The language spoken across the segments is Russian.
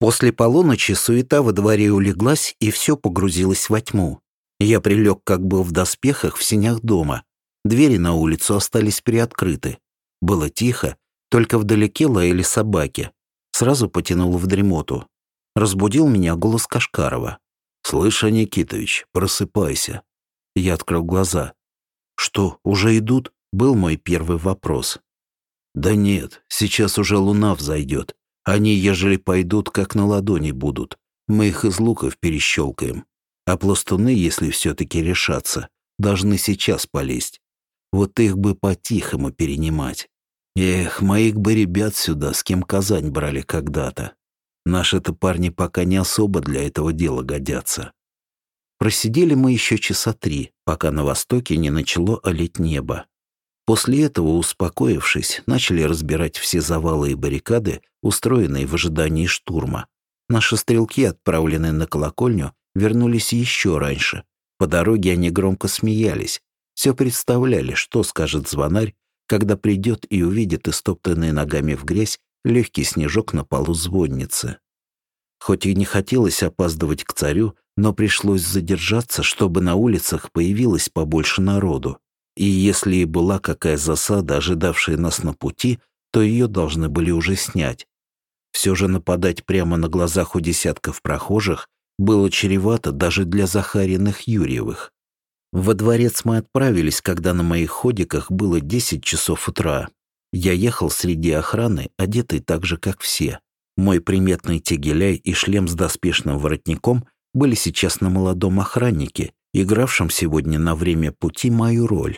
После полуночи суета во дворе улеглась, и все погрузилось во тьму. Я прилег, как был в доспехах, в сенях дома. Двери на улицу остались приоткрыты. Было тихо, только вдалеке лаяли собаки. Сразу потянуло в дремоту. Разбудил меня голос Кашкарова. «Слышь, Никитович, просыпайся». Я открыл глаза. «Что, уже идут?» — был мой первый вопрос. «Да нет, сейчас уже луна взойдет. Они, ежели пойдут, как на ладони будут. Мы их из луков перещелкаем. А пластуны, если все-таки решатся, должны сейчас полезть. Вот их бы по-тихому перенимать. Эх, моих бы ребят сюда, с кем Казань брали когда-то. Наши-то парни пока не особо для этого дела годятся». Просидели мы еще часа 3, пока на востоке не начало олеть небо. После этого, успокоившись, начали разбирать все завалы и баррикады, устроенные в ожидании штурма. Наши стрелки, отправленные на колокольню, вернулись еще раньше. По дороге они громко смеялись. Все представляли, что скажет звонарь, когда придет и увидит истоптанный ногами в грязь легкий снежок на полу звонницы. Хоть и не хотелось опаздывать к царю, но пришлось задержаться, чтобы на улицах появилось побольше народу. И если и была какая засада, ожидавшая нас на пути, то ее должны были уже снять. Все же нападать прямо на глазах у десятков прохожих было чревато даже для Захариных Юрьевых. Во дворец мы отправились, когда на моих ходиках было 10 часов утра. Я ехал среди охраны, одетый так же, как все. Мой приметный тегеляй и шлем с доспешным воротником были сейчас на молодом охраннике, игравшем сегодня на время пути мою роль.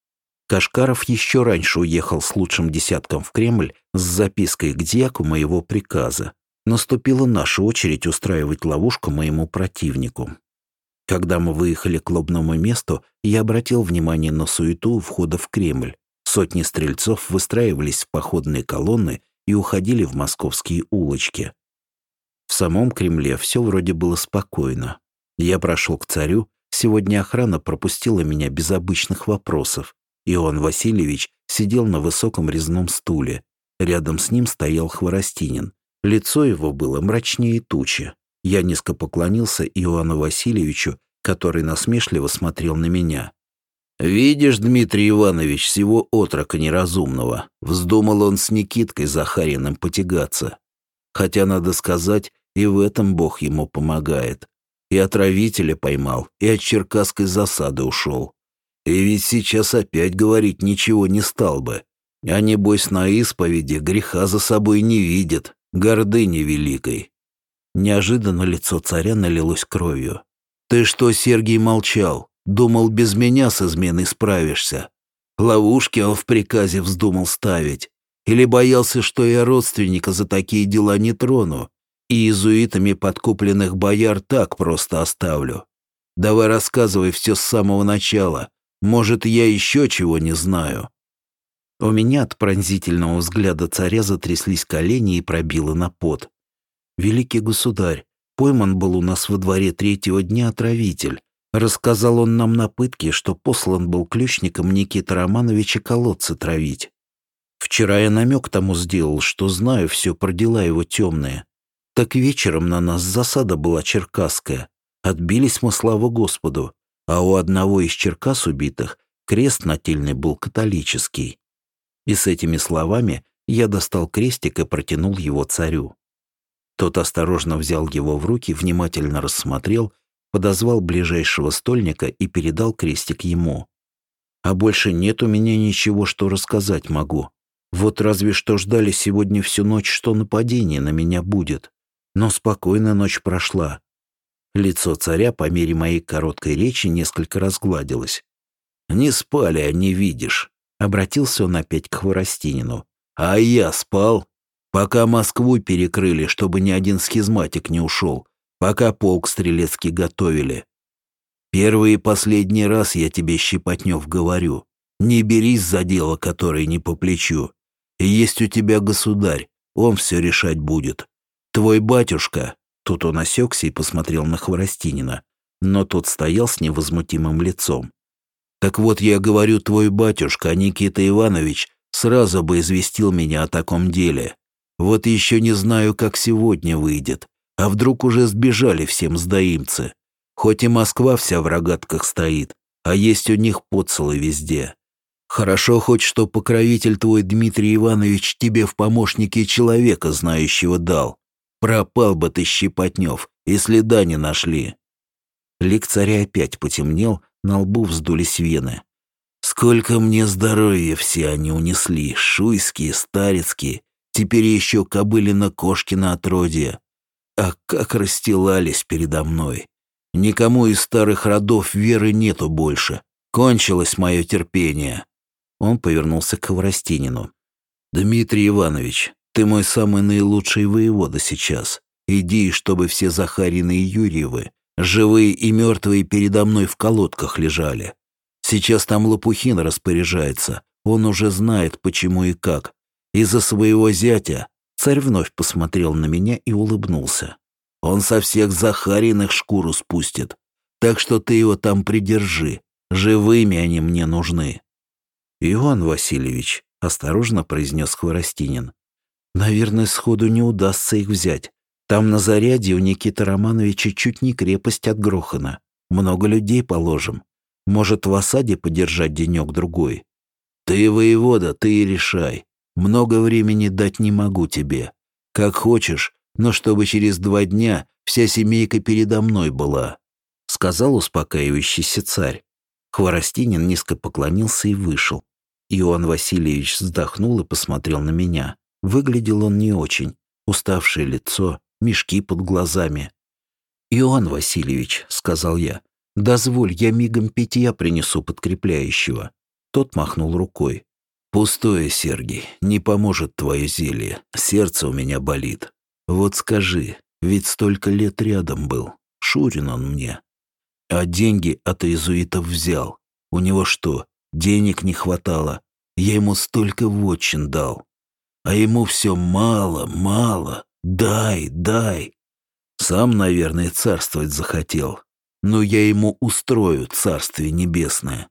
Кашкаров еще раньше уехал с лучшим десятком в Кремль с запиской к дьяку моего приказа. Наступила наша очередь устраивать ловушку моему противнику. Когда мы выехали к лобному месту, я обратил внимание на суету у входа в Кремль. Сотни стрельцов выстраивались в походные колонны и уходили в московские улочки. В самом Кремле все вроде было спокойно. Я прошел к царю, сегодня охрана пропустила меня без обычных вопросов. Иоанн Васильевич сидел на высоком резном стуле. Рядом с ним стоял Хворостинин. Лицо его было мрачнее тучи. Я низко поклонился Иоанну Васильевичу, который насмешливо смотрел на меня. «Видишь, Дмитрий Иванович, сего отрока неразумного. Вздумал он с Никиткой Захариным потягаться. Хотя, надо сказать, и в этом Бог ему помогает. И отравителя поймал, и от черкасской засады ушел. И ведь сейчас опять говорить ничего не стал бы. А небось на исповеди греха за собой не видит, гордыни великой». Неожиданно лицо царя налилось кровью. «Ты что, Сергий, молчал? Думал, без меня с изменой справишься? Ловушки он в приказе вздумал ставить? Или боялся, что я родственника за такие дела не трону и иезуитами подкупленных бояр так просто оставлю? Давай рассказывай все с самого начала. Может, я еще чего не знаю». У меня от пронзительного взгляда царя затряслись колени и пробило на пот. «Великий государь, пойман был у нас во дворе 3-го дня отравитель. Рассказал он нам на пытке, что послан был ключником Никиты Романовича колодцы травить. Вчера я намек тому сделал, что знаю все про дела его темные. Так вечером на нас засада была черкасская. Отбились мы, слава Господу, а у одного из черкас убитых крест нательный был католический». И с этими словами я достал крестик и протянул его царю. Тот осторожно взял его в руки, внимательно рассмотрел, подозвал ближайшего стольника и передал крестик ему. «А больше нет у меня ничего, что рассказать могу. Вот разве что ждали сегодня всю ночь, что нападение на меня будет. Но спокойно ночь прошла». Лицо царя по мере моей короткой речи несколько разгладилось. «Не спали они, видишь», — обратился он опять к Хворостинину. «А я спал. Пока Москву перекрыли, чтобы ни один схизматик не ушел, пока полк стрелецкий готовили. Первый и последний раз я тебе, Щепотнев, говорю, не берись за дело, которое не по плечу. Есть у тебя государь, он все решать будет. Твой батюшка». Тут он осекся и посмотрел на Хворостинина, но тот стоял с невозмутимым лицом. «Так вот, я говорю, твой батюшка, Никита Иванович, сразу бы известил меня о таком деле. Вот еще не знаю, как сегодня выйдет. А вдруг уже сбежали все мздоимцы? Хоть и Москва вся в рогатках стоит, а есть у них подсолы везде. Хорошо хоть, что покровитель твой Дмитрий Иванович тебе в помощники человека знающего дал. Пропал бы ты, Щепотнев, и следа не нашли». Лик царя опять потемнел, на лбу вздулись вены. «Сколько мне здоровья все они унесли, шуйские, старецкие, теперь еще Кобылино-Кошкино отродье. А как расстилались передо мной. Никому из старых родов веры нету больше. Кончилось мое терпение». Он повернулся к Хворостинину. «Дмитрий Иванович, ты мой самый наилучший воевода сейчас. Иди, чтобы все Захарины и Юрьевы, живые и мертвые, передо мной в колодках лежали. Сейчас там Лопухин распоряжается. Он уже знает, почему и как. Из-за своего зятя...» Царь вновь посмотрел на меня и улыбнулся. «Он со всех Захариных шкуру спустит. Так что ты его там придержи. Живыми они мне нужны». «Иоанн Васильевич», — осторожно произнес Хворостинин, «наверное, сходу не удастся их взять. Там на Зарядье у Никиты Романовича чуть не крепость отгрохана. Много людей положим. Может, в осаде подержать денек-другой?» «Ты воевода, ты и решай. Много времени дать не могу тебе. Как хочешь, но чтобы через 2 дня вся семейка передо мной была», — сказал успокаивающийся царь. Хворостинин низко поклонился и вышел. Иоанн Васильевич вздохнул и посмотрел на меня. Выглядел он не очень. Уставшее лицо, мешки под глазами. «Иоанн Васильевич», — сказал я, — «дозволь, я мигом питья принесу подкрепляющего». Тот махнул рукой. «Пустое, Сергий, не поможет твое зелье. Сердце у меня болит. Вот скажи, ведь столько лет рядом был. Шурин он мне. А деньги от иезуитов взял. У него что, денег не хватало? Я ему столько вотчин дал. А ему все мало, мало. Дай, дай. Сам, наверное, царствовать захотел. Но я ему устрою царствие небесное».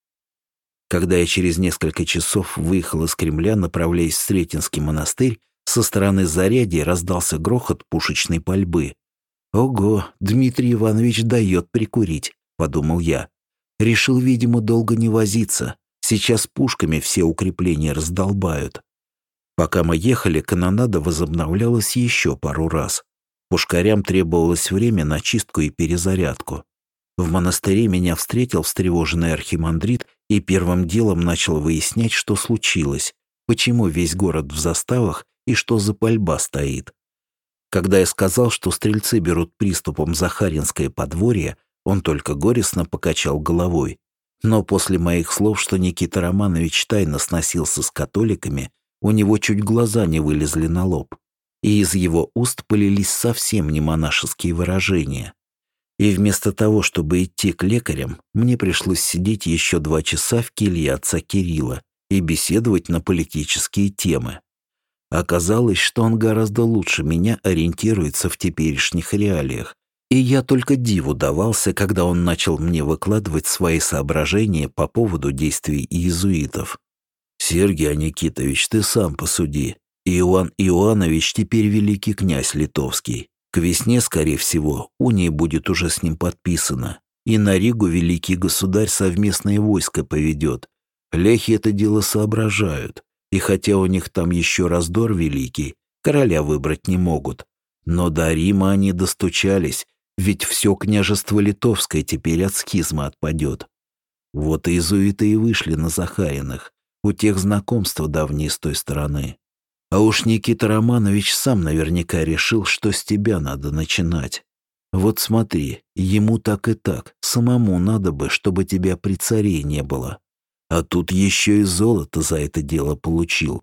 Когда я через несколько часов выехал из Кремля, направляясь в Сретенский монастырь, со стороны Зарядья раздался грохот пушечной пальбы. «Ого, Дмитрий Иванович дает прикурить», — подумал я. Решил, видимо, долго не возиться. Сейчас пушками все укрепления раздолбают. Пока мы ехали, канонада возобновлялась еще пару раз. Пушкарям требовалось время на чистку и перезарядку. В монастыре меня встретил встревоженный архимандрит и первым делом начал выяснять, что случилось, почему весь город в заставах и что за пальба стоит. Когда я сказал, что стрельцы берут приступом Захаринское подворье, он только горестно покачал головой. Но после моих слов, что Никита Романович тайно сносился с католиками, у него чуть глаза не вылезли на лоб. И из его уст полились совсем не монашеские выражения. И вместо того, чтобы идти к лекарям, мне пришлось сидеть еще 2 часа в келье отца Кирилла и беседовать на политические темы. Оказалось, что он гораздо лучше меня ориентируется в теперешних реалиях, и я только диву давался, когда он начал мне выкладывать свои соображения по поводу действий иезуитов. «Сергий Аникитович, ты сам посуди. Иоанн Иоаннович теперь великий князь литовский. К весне, скорее всего, уния будет уже с ним подписана, и на Ригу великий государь совместное войско поведет. Ляхи это дело соображают, и хотя у них там еще раздор великий, короля выбрать не могут. Но до Рима они достучались, ведь все княжество литовское теперь от схизмы отпадет. Вот иезуиты и вышли на Захариных, у тех знакомства давние с той стороны. А уж Никита Романович сам наверняка решил, что с тебя надо начинать. Вот смотри, ему так и так, самому надо бы, чтобы тебя при царе не было. А тут еще и золото за это дело получил.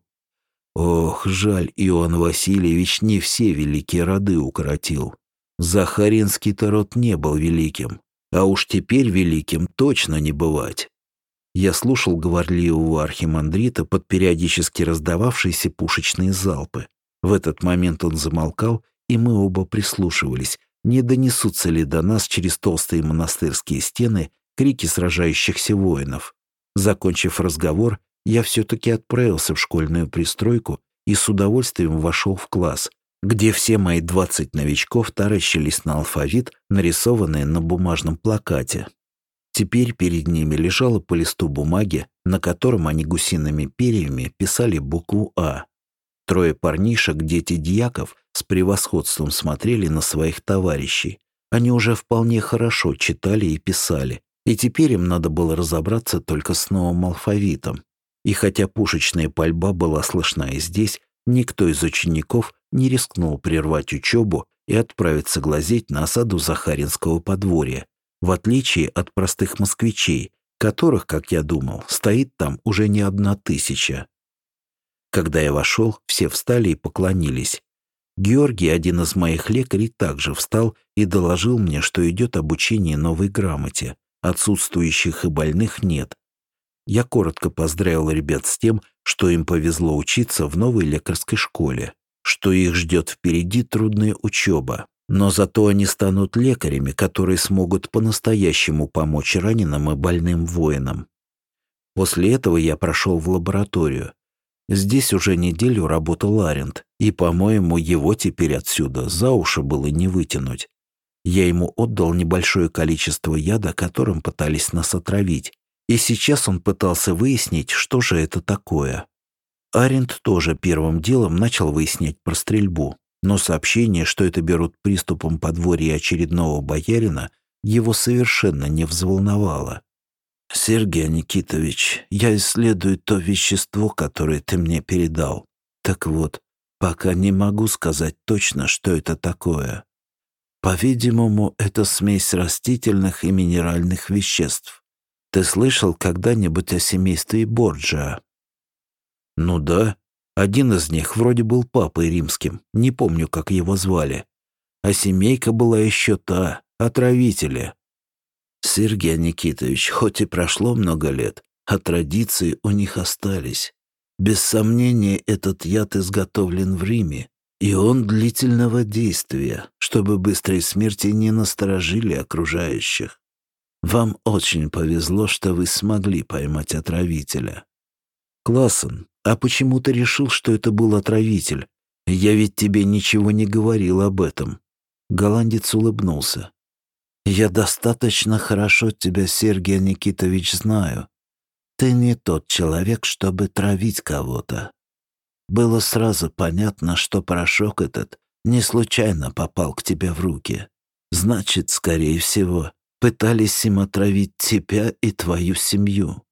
Ох, жаль, Иоанн Васильевич не все великие роды укоротил. Захаринский-то род не был великим, а уж теперь великим точно не бывать». Я слушал говорливого архимандрита под периодически раздававшиеся пушечные залпы. В этот момент он замолкал, и мы оба прислушивались, не донесутся ли до нас через толстые монастырские стены крики сражающихся воинов. Закончив разговор, я все-таки отправился в школьную пристройку и с удовольствием вошел в класс. где все мои 20 новичков таращились на алфавит, нарисованный на бумажном плакате. Теперь перед ними лежало по листу бумаги, на котором они гусиными перьями писали букву «А». Трое парнишек, дети дьяков, с превосходством смотрели на своих товарищей. Они уже вполне хорошо читали и писали, и теперь им надо было разобраться только с новым алфавитом. И хотя пушечная пальба была слышна и здесь, никто из учеников не рискнул прервать учебу и отправиться глазеть на осаду Захаринского подворья, в отличие от простых москвичей, которых, как я думал, стоит там уже не 1000. Когда я вошел, все встали и поклонились. Георгий, один из моих лекарей, также встал и доложил мне, что идет обучение новой грамоте. Отсутствующих и больных нет. Я коротко поздравил ребят с тем, что им повезло учиться в новой лекарской школе, что их ждет впереди трудная учеба. Но зато они станут лекарями, которые смогут по-настоящему помочь раненым и больным воинам. После этого я прошел в лабораторию. Здесь уже неделю работал Арент, и, по-моему, его теперь отсюда за уши было не вытянуть. Я ему отдал небольшое количество яда, которым пытались нас отравить, и сейчас он пытался выяснить, что же это такое. Арент тоже первым делом начал выяснять про стрельбу, но сообщение, что это берут приступом подворья очередного боярина, его совершенно не взволновало. «Сергей Никитович, я исследую то вещество, которое ты мне передал. Так вот, пока не могу сказать точно, что это такое. По-видимому, это смесь растительных и минеральных веществ. Ты слышал когда-нибудь о семействе Борджиа?» «Ну да. Один из них вроде был папой римским, не помню, как его звали. А семейка была еще та, отравители». «Сергей Никитович, хоть и прошло много лет, а традиции у них остались. Без сомнения, этот яд изготовлен в Риме, и он длительного действия, чтобы быстрой смерти не насторожили окружающих. Вам очень повезло, что вы смогли поймать отравителя». «Классен, а почему ты решил, что это был отравитель? Я ведь тебе ничего не говорил об этом». Голландец улыбнулся. «Я достаточно хорошо тебя, Сергей Никитович, знаю. Ты не тот человек, чтобы травить кого-то. Было сразу понятно, что порошок этот не случайно попал к тебе в руки. Значит, скорее всего, пытались им отравить тебя и твою семью.